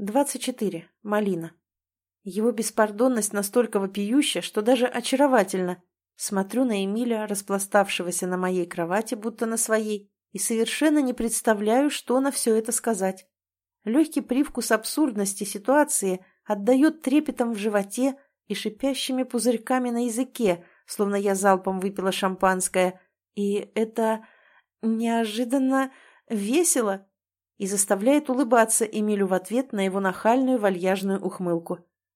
24. Малина. Его беспардонность настолько вопиюща, что даже очаровательна. Смотрю на Эмиля, распластавшегося на моей кровати, будто на своей, и совершенно не представляю, что на все это сказать. Легкий привкус абсурдности ситуации отдает трепетом в животе и шипящими пузырьками на языке, словно я залпом выпила шампанское. И это неожиданно весело и заставляет улыбаться Эмилю в ответ на его нахальную вальяжную ухмылку.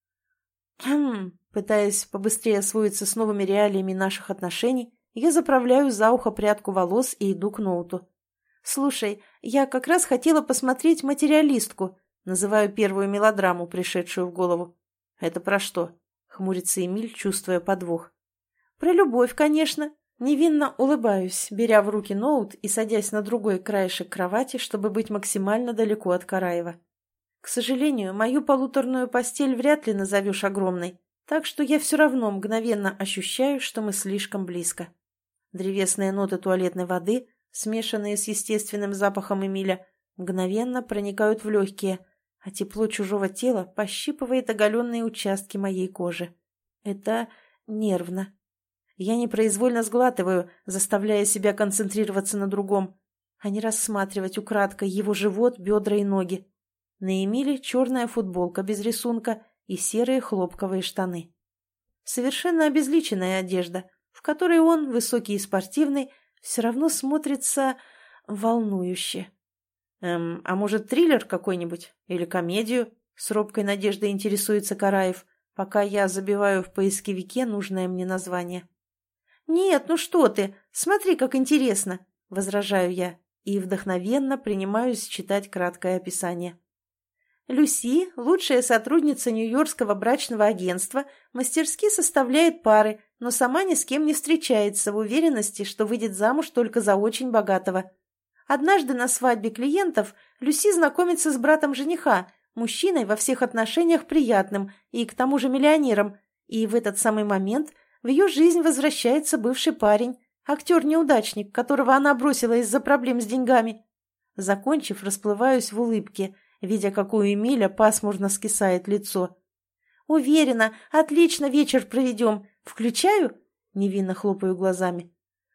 Пытаясь побыстрее освоиться с новыми реалиями наших отношений, я заправляю за ухо прядку волос и иду к ноуту. «Слушай, я как раз хотела посмотреть «Материалистку», называю первую мелодраму, пришедшую в голову. «Это про что?» — хмурится Эмиль, чувствуя подвох. «Про любовь, конечно». Невинно улыбаюсь, беря в руки ноут и садясь на другой краешек кровати, чтобы быть максимально далеко от Караева. К сожалению, мою полуторную постель вряд ли назовешь огромной, так что я все равно мгновенно ощущаю, что мы слишком близко. Древесные ноты туалетной воды, смешанные с естественным запахом Эмиля, мгновенно проникают в легкие, а тепло чужого тела пощипывает оголенные участки моей кожи. Это нервно. Я непроизвольно сглатываю, заставляя себя концентрироваться на другом, а не рассматривать украдкой его живот, бедра и ноги. На Эмиле черная футболка без рисунка и серые хлопковые штаны. Совершенно обезличенная одежда, в которой он, высокий и спортивный, все равно смотрится волнующе. А может, триллер какой-нибудь? Или комедию? С робкой надеждой интересуется Караев, пока я забиваю в поисковике нужное мне название. «Нет, ну что ты! Смотри, как интересно!» — возражаю я и вдохновенно принимаюсь читать краткое описание. Люси, лучшая сотрудница Нью-Йоркского брачного агентства, мастерски составляет пары, но сама ни с кем не встречается в уверенности, что выйдет замуж только за очень богатого. Однажды на свадьбе клиентов Люси знакомится с братом жениха, мужчиной во всех отношениях приятным и к тому же миллионером, и в этот самый момент в ее жизнь возвращается бывший парень, актер-неудачник, которого она бросила из-за проблем с деньгами. Закончив, расплываюсь в улыбке, видя, как у Эмиля пасмурно скисает лицо. «Уверена, отлично вечер проведем. Включаю?» Невинно хлопаю глазами.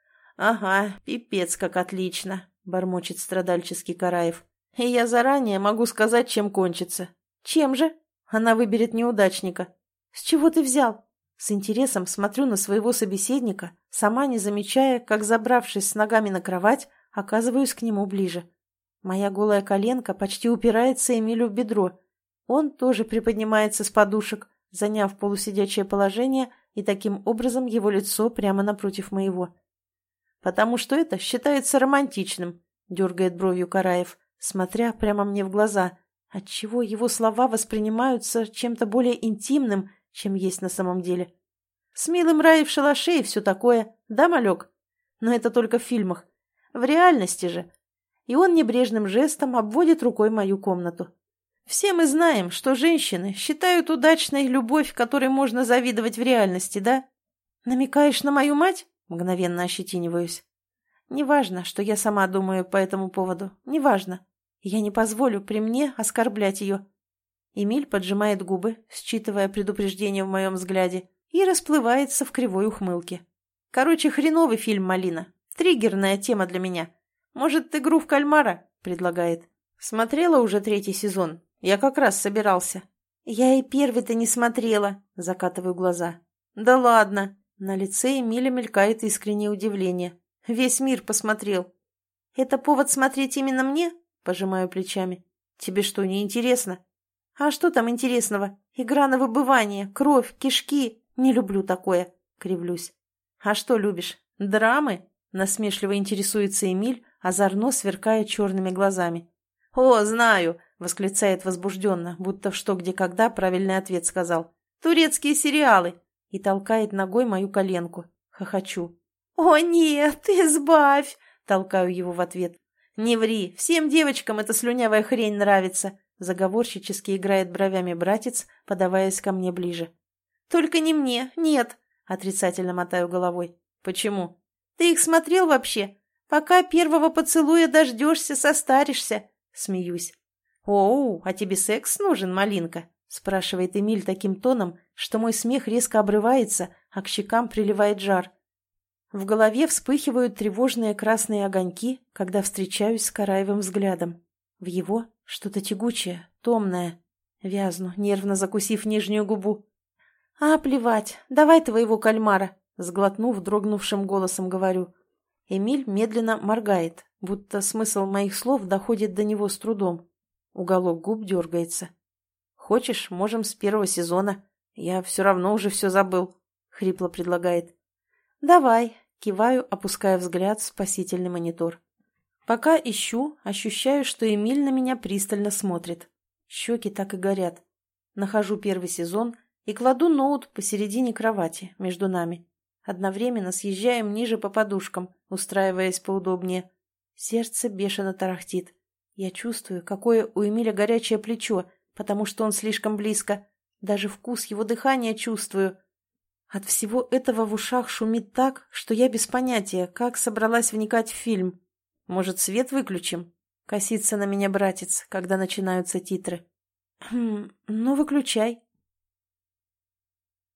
«Ага, пипец как отлично», — бормочет страдальческий Караев. «И я заранее могу сказать, чем кончится». «Чем же?» «Она выберет неудачника». «С чего ты взял?» С интересом смотрю на своего собеседника, сама не замечая, как, забравшись с ногами на кровать, оказываюсь к нему ближе. Моя голая коленка почти упирается Эмилю в бедро. Он тоже приподнимается с подушек, заняв полусидячее положение, и таким образом его лицо прямо напротив моего. «Потому что это считается романтичным», — дергает бровью Караев, смотря прямо мне в глаза, отчего его слова воспринимаются чем-то более интимным, чем есть на самом деле. «С милым рай в шалаше и все такое, да, малек? Но это только в фильмах. В реальности же...» И он небрежным жестом обводит рукой мою комнату. «Все мы знаем, что женщины считают удачной любовь, которой можно завидовать в реальности, да? Намекаешь на мою мать?» Мгновенно ощетиниваюсь. «Неважно, что я сама думаю по этому поводу. Неважно. Я не позволю при мне оскорблять ее». Эмиль поджимает губы, считывая предупреждение в моем взгляде, и расплывается в кривой ухмылке. «Короче, хреновый фильм, Малина. Триггерная тема для меня. Может, игру в кальмара?» — предлагает. «Смотрела уже 3-й сезон. Я как раз собирался». «Я и первый-то не смотрела», — закатываю глаза. «Да ладно». На лице Эмиля мелькает искреннее удивление. «Весь мир посмотрел». «Это повод смотреть именно мне?» — пожимаю плечами. «Тебе что, не интересно?» «А что там интересного? Игра на выбывание, кровь, кишки. Не люблю такое», — кривлюсь. «А что любишь? Драмы?» — насмешливо интересуется Эмиль, озорно сверкая черными глазами. «О, знаю!» — восклицает возбужденно, будто в «Что, где, когда» правильный ответ сказал. «Турецкие сериалы!» и толкает ногой мою коленку. Хохочу. «О, нет, избавь!» — толкаю его в ответ. «Не ври, всем девочкам эта слюнявая хрень нравится!» Заговорщически играет бровями братец, подаваясь ко мне ближе. «Только не мне, нет!» — отрицательно мотаю головой. «Почему?» «Ты их смотрел вообще? Пока первого поцелуя дождешься, состаришься!» — смеюсь. «Оу, а тебе секс нужен, малинка?» – спрашивает Эмиль таким тоном, что мой смех резко обрывается, а к щекам приливает жар. В голове вспыхивают тревожные красные огоньки, когда встречаюсь с Караевым взглядом. В его что-то тягучее, томное. Вязну, нервно закусив нижнюю губу. «А, плевать, давай твоего кальмара», — сглотнув дрогнувшим голосом, говорю. Эмиль медленно моргает, будто смысл моих слов доходит до него с трудом. Уголок губ дергается. «Хочешь, можем с первого сезона. Я все равно уже все забыл», — хрипло предлагает. «Давай», — киваю, опуская взгляд в спасительный монитор. Пока ищу, ощущаю, что Эмиль на меня пристально смотрит. Щеки так и горят. Нахожу первый сезон и кладу ноут посередине кровати, между нами. Одновременно съезжаем ниже по подушкам, устраиваясь поудобнее. Сердце бешено тарахтит. Я чувствую, какое у Эмиля горячее плечо, потому что он слишком близко. Даже вкус его дыхания чувствую. От всего этого в ушах шумит так, что я без понятия, как собралась вникать в фильм. Может, свет выключим? Косится на меня братец, когда начинаются титры. Ну выключай.